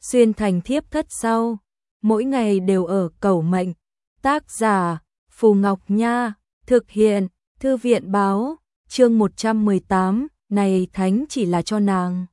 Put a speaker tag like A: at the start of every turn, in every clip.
A: xuyên thành thiếp thất sau, mỗi ngày đều ở cầu mệnh. Tác giả Phù Ngọc Nha, thực hiện Thư viện Báo, chương 118, này thánh chỉ là cho nàng.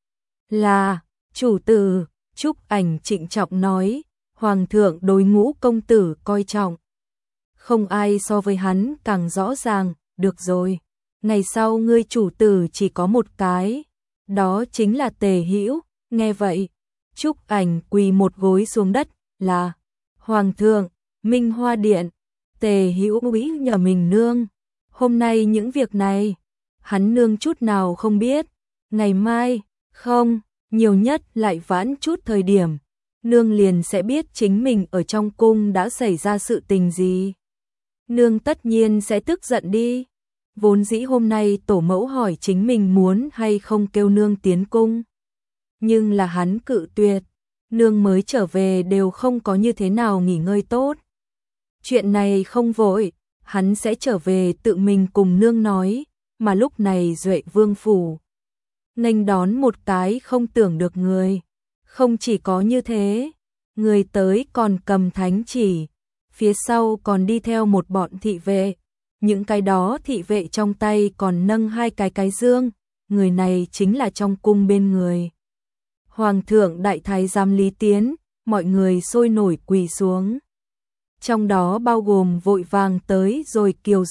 A: Là, chủ tử, Trúc Ảnh trịnh trọng nói, hoàng thượng đối Ngũ công tử coi trọng. Không ai so với hắn càng rõ ràng, được rồi. Ngày sau ngươi chủ tử chỉ có một cái, đó chính là Tề Hữu. Nghe vậy, Trúc Ảnh quỳ một gối xuống đất, là hoàng thượng, Minh Hoa Điện, Tề Hữu ủy nhờ mình nương. Hôm nay những việc này, hắn nương chút nào không biết. Ngày mai, không, nhiều nhất lại vãn chút thời điểm, nương liền sẽ biết chính mình ở trong cung đã xảy ra sự tình gì. Nương tất nhiên sẽ tức giận đi. Vốn dĩ hôm nay tổ mẫu hỏi chính mình muốn hay không kêu nương tiến cung. Nhưng là hắn cự tuyệt, nương mới trở về đều không có như thế nào nghỉ ngơi tốt. Chuyện này không vội, hắn sẽ trở về tự mình cùng nương nói, mà lúc này Duệ Vương phủ nghênh đón một cái không tưởng được người. Không chỉ có như thế, người tới còn cầm thánh chỉ, phía sau còn đi theo một bọn thị vệ. Những cái đó thị vệ trong tay còn nâng hai cái dương, người này chính là trong cung bên người Hoàng thượng đại thái giám Lý Tiến, mọi người sôi nổi quỳ xuống. Trong đó bao gồm vội vàng tới rồi Kiều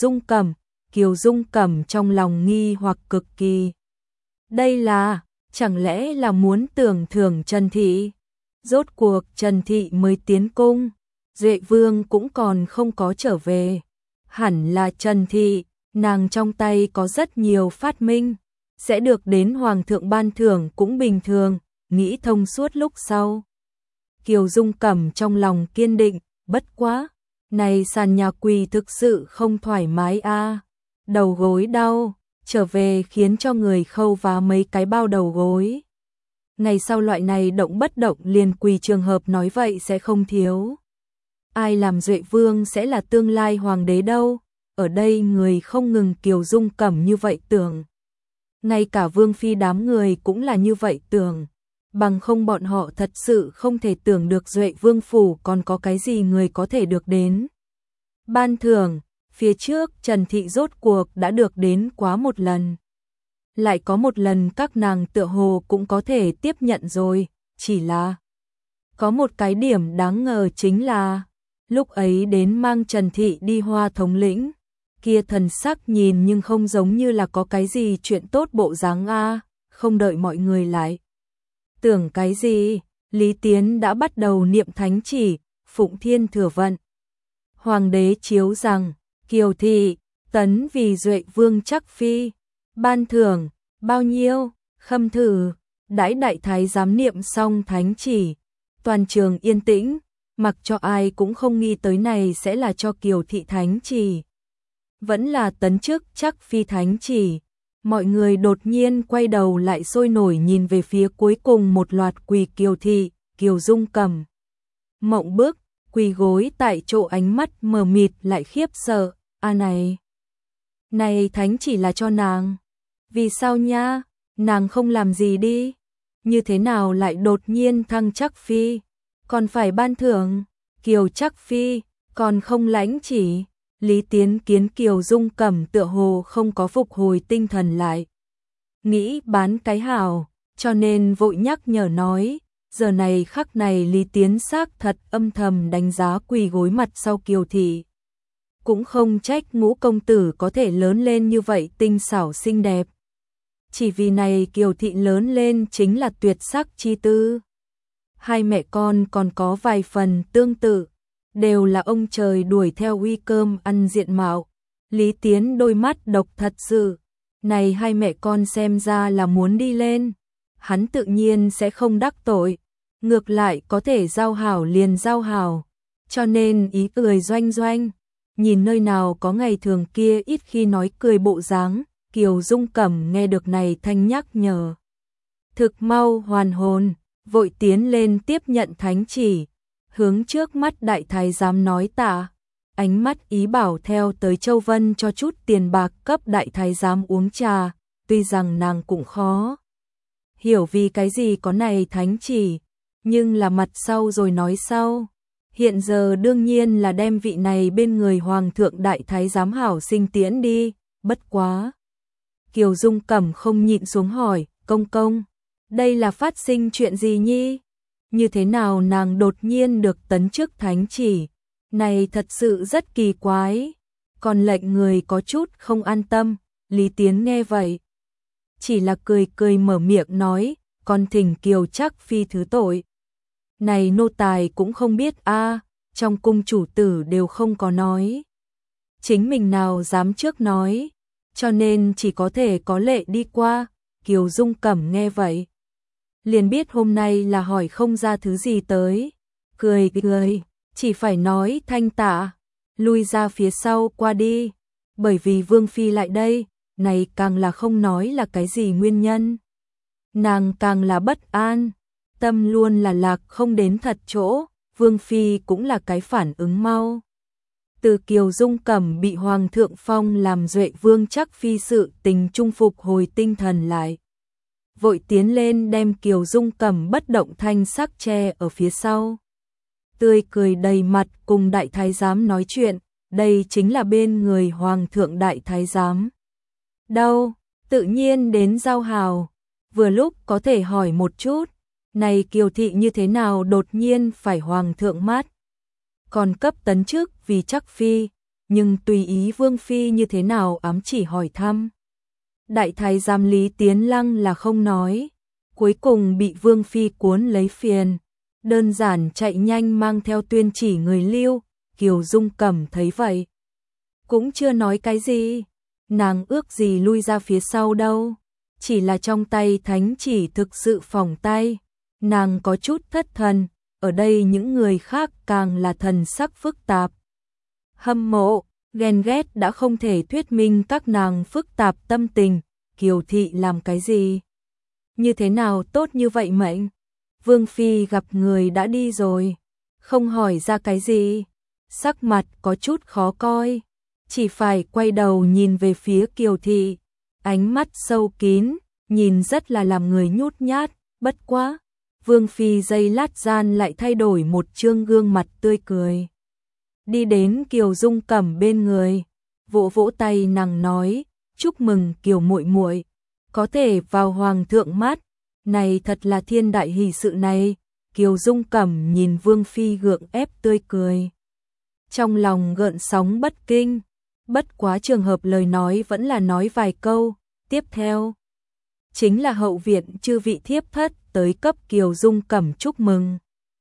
A: Dung Cẩm trong lòng nghi hoặc cực kỳ. Đây là, chẳng lẽ là muốn tưởng thưởng Trần Thị? Rốt cuộc Trần Thị mới tiến cung, Duệ Vương cũng còn không có trở về. Hẳn là Trần Thị, nàng trong tay có rất nhiều phát minh, sẽ được đến Hoàng thượng ban thưởng cũng bình thường, nghĩ thông suốt lúc sau. Kiều Dung Cẩm trong lòng kiên định, bất quá, này sàn nhà quỳ thực sự không thoải mái a, đầu gối đau, trở về khiến cho người khâu vá mấy cái bao đầu gối. Ngày sau loại này động bất động liền quỳ trường hợp nói vậy sẽ không thiếu. Ai làm Duệ Vương sẽ là tương lai hoàng đế đâu, ở đây người không ngừng Kiều Dung Cẩm như vậy tưởng. Ngay cả Vương Phi đám người cũng là như vậy tưởng, bằng không bọn họ thật sự không thể tưởng được Duệ Vương phủ còn có cái gì người có thể được đến. Ban thưởng, phía trước Trần Thị rốt cuộc đã được đến quá một lần. Lại có một lần các nàng tựa hồ cũng có thể tiếp nhận rồi, chỉ là có một cái điểm đáng ngờ chính là lúc ấy đến mang Trần Thị đi Hoa thống lĩnh, kia thần sắc nhìn nhưng không giống như là có cái gì chuyện tốt bộ dáng a, không đợi mọi người lại tưởng cái gì, Lý Tiến đã bắt đầu niệm thánh chỉ, Phụng Thiên Thừa Vận. Hoàng đế chiếu rằng, Kiều Thị, tấn vì Duệ Vương chắc phi, ban thưởng, bao nhiêu, khâm thử, đãi đại thái giám niệm xong thánh chỉ, toàn trường yên tĩnh, mặc cho ai cũng không nghĩ tới này sẽ là cho Kiều Thị thánh chỉ. Vẫn là tấn chức chắc phi thánh chỉ. Mọi người đột nhiên quay đầu lại sôi nổi nhìn về phía cuối cùng một loạt quỳ Kiều Thị, Kiều Dung Cẩm. Mộng bức, quỳ gối tại chỗ ánh mắt mờ mịt lại khiếp sợ, này thánh chỉ là cho nàng. Vì sao nha, nàng không làm gì đi, như thế nào lại đột nhiên thăng chắc phi, còn phải ban thưởng, Kiều chắc phi, còn không lãnh chỉ. Lý Tiến kiến Kiều Dung Cẩm tựa hồ không có phục hồi tinh thần lại. Nghĩ bán cái hảo, cho nên vội nhắc nhở nói, giờ này khắc này Lý Tiến xác thật âm thầm đánh giá quỳ gối mặt sau Kiều Thị. Cũng không trách Ngũ công tử có thể lớn lên như vậy tinh xảo xinh đẹp. Chỉ vì này Kiều Thị lớn lên chính là tuyệt sắc chi tư. Hai mẹ con còn có vài phần tương tự, đều là ông trời đuổi theo uy cơm ăn diện mạo. Lý Tiến đôi mắt độc thật sự, này hai mẹ con xem ra là muốn đi lên, hắn tự nhiên sẽ không đắc tội, ngược lại có thể giao hảo liền giao hảo, cho nên ý cười doanh doanh, nhìn nơi nào có ngày thường kia ít khi nói cười bộ dáng. Kiều Dung Cẩm nghe được này thanh nhắc nhở, thực mau hoàn hồn, vội tiến lên tiếp nhận thánh chỉ, hướng trước mắt đại thái giám nói tạ, ánh mắt ý bảo theo tới Châu Vân cho chút tiền bạc cấp đại thái giám uống trà, tuy rằng nàng cũng khó hiểu vì cái gì có này thánh chỉ, nhưng là mặt sau rồi nói sau. Hiện giờ đương nhiên là đem vị này bên người Hoàng thượng đại thái giám hảo sinh tiễn đi, bất quá. Kiều Dung Cẩm không nhịn xuống hỏi, công công, đây là phát sinh chuyện gì nhi? Như thế nào nàng đột nhiên được tấn chức thánh chỉ? Này thật sự rất kỳ quái. Còn lệnh người có chút không an tâm, Lý Tiến nghe vậy. Chỉ là cười cười mở miệng nói, con thỉnh Kiều Trác phi thứ tội. Này nô tài cũng không biết a, trong cung chủ tử đều không có nói. Chính mình nào dám trước nói, cho nên chỉ có thể có lệ đi qua. Kiều Dung Cẩm nghe vậy, liền biết hôm nay là hỏi không ra thứ gì tới. Cười cười, chỉ phải nói thanh tạ, lui ra phía sau qua đi. Bởi vì Vương Phi lại đây, này càng là không nói là cái gì nguyên nhân. Nàng càng là bất an, tâm luôn là lạc không đến thật chỗ, Vương Phi cũng là cái phản ứng mau. Từ Kiều Dung Cẩm bị Hoàng thượng phong làm Duệ Vương Trác phi sự tình trung phục hồi tinh thần lại. Vội tiến lên đem Kiều Dung Cẩm bất động thanh sắc che ở phía sau. Tươi cười đầy mặt cùng đại thái giám nói chuyện, đây chính là bên người Hoàng thượng đại thái giám. Đâu, tự nhiên đến giao hào, vừa lúc có thể hỏi một chút, này Kiều thị như thế nào đột nhiên phải Hoàng thượng mát. Còn cấp tấn chức vì Trác phi, nhưng tùy ý Vương Phi như thế nào ám chỉ hỏi thăm. Đại thái giám Lý Tiến lăng là không nói, cuối cùng bị Vương Phi cuốn lấy phiền, đơn giản chạy nhanh mang theo tuyên chỉ người lưu. Kiều Dung Cẩm thấy vậy, cũng chưa nói cái gì, nàng ước gì lui ra phía sau đâu, chỉ là trong tay thánh chỉ thực sự phỏng tay, nàng có chút thất thần, ở đây những người khác càng là thần sắc phức tạp. Hâm mộ, ghen ghét đã không thể thuyết minh các nàng phức tạp tâm tình. Kiều thị làm cái gì? Như thế nào tốt như vậy mệnh? Vương Phi gặp người đã đi rồi, không hỏi ra cái gì, sắc mặt có chút khó coi, chỉ phải quay đầu nhìn về phía Kiều thị, ánh mắt sâu kín, nhìn rất là làm người nhút nhát, bất quá. Vương Phi giây lát gian lại thay đổi một trương gương mặt tươi cười. Đi đến Kiều Dung Cẩm bên người, vỗ vỗ tay nàng nói, chúc mừng Kiều muội muội, có thể vào Hoàng thượng mắt, này thật là thiên đại hỷ sự này. Kiều Dung Cẩm nhìn Vương Phi gượng ép tươi cười, trong lòng gợn sóng bất kinh, bất quá trường hợp lời nói vẫn là nói vài câu, tiếp theo. Chính là hậu viện chư vị thiếp thất tới cấp Kiều Dung Cẩm chúc mừng.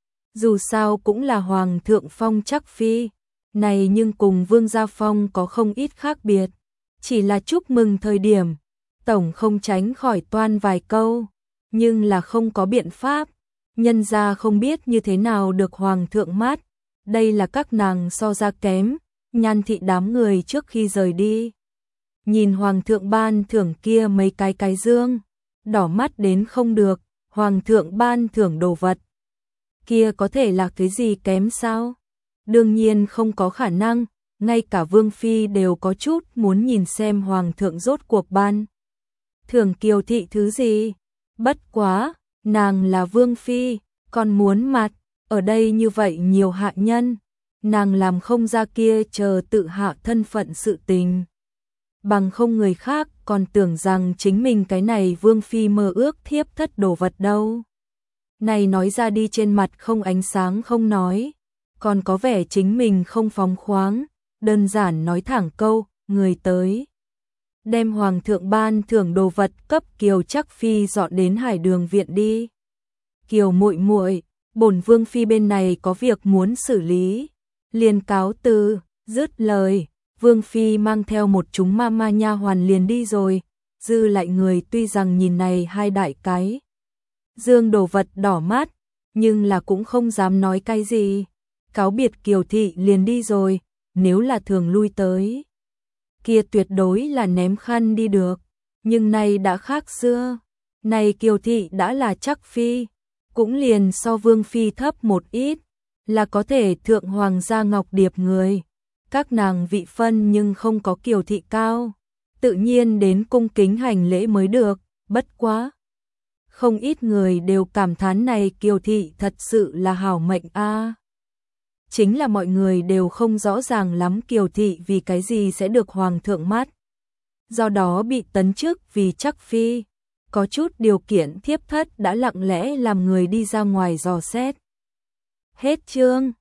A: Dù sao cũng là Hoàng thượng phong Trác phi, này nhưng cùng Vương gia phong có không ít khác biệt, chỉ là chúc mừng thời điểm, tổng không tránh khỏi toan vài câu, nhưng là không có biện pháp, nhân gia không biết như thế nào được Hoàng thượng mát, đây là các nàng so ra kém. Nhan thị đám người trước khi rời đi, nhìn Hoàng thượng ban thưởng kia mấy cái dương, đỏ mắt đến không được. Hoàng thượng ban thưởng đồ vật kia có thể là cái gì kém sao? Đương nhiên không có khả năng, ngay cả Vương Phi đều có chút muốn nhìn xem Hoàng thượng rốt cuộc ban thưởng Kiều thị thứ gì. Bất quá, nàng là Vương Phi, còn muốn mặt, ở đây như vậy nhiều hạ nhân, nàng làm không ra kia chờ tự hạ thân phận sự tình. Bằng không người khác còn tưởng rằng chính mình cái này Vương Phi mơ ước thiếp thất đồ vật đâu. Này nói ra đi trên mặt không ánh sáng không nói, còn có vẻ chính mình không phóng khoáng, đơn giản nói thẳng câu, người tới. Đem Hoàng thượng ban thưởng đồ vật cấp Kiều Trác phi dọn đến Hải Đường viện đi. Kiều muội muội, bổn Vương Phi bên này có việc muốn xử lý, liền cáo từ. Dứt lời, Vương Phi mang theo một chúng ma nha hoàn liền đi rồi, dư lại người tuy rằng nhìn này hai đại cái dương đồ vật đỏ mắt, nhưng là cũng không dám nói cái gì. Cáo biệt Kiều thị liền đi rồi, nếu là thường lui tới, kia tuyệt đối là ném khăn đi được, nhưng nay đã khác xưa, này Kiều thị đã là Trác phi, cũng liền so Vương Phi thấp một ít, là có thể thượng hoàng gia ngọc điệp người. Các nàng vị phân nhưng không có Kiều thị cao, tự nhiên đến cung kính hành lễ mới được, bất quá Không ít người đều cảm thán này Kiều thị thật sự là hảo mệnh a. Chính là mọi người đều không rõ ràng lắm Kiều thị vì cái gì sẽ được hoàng thượng mắt. Do đó bị tấn chức vì chắc phi, có chút điều kiện thiếp thất đã lặng lẽ làm người đi ra ngoài dò xét. Hết chương.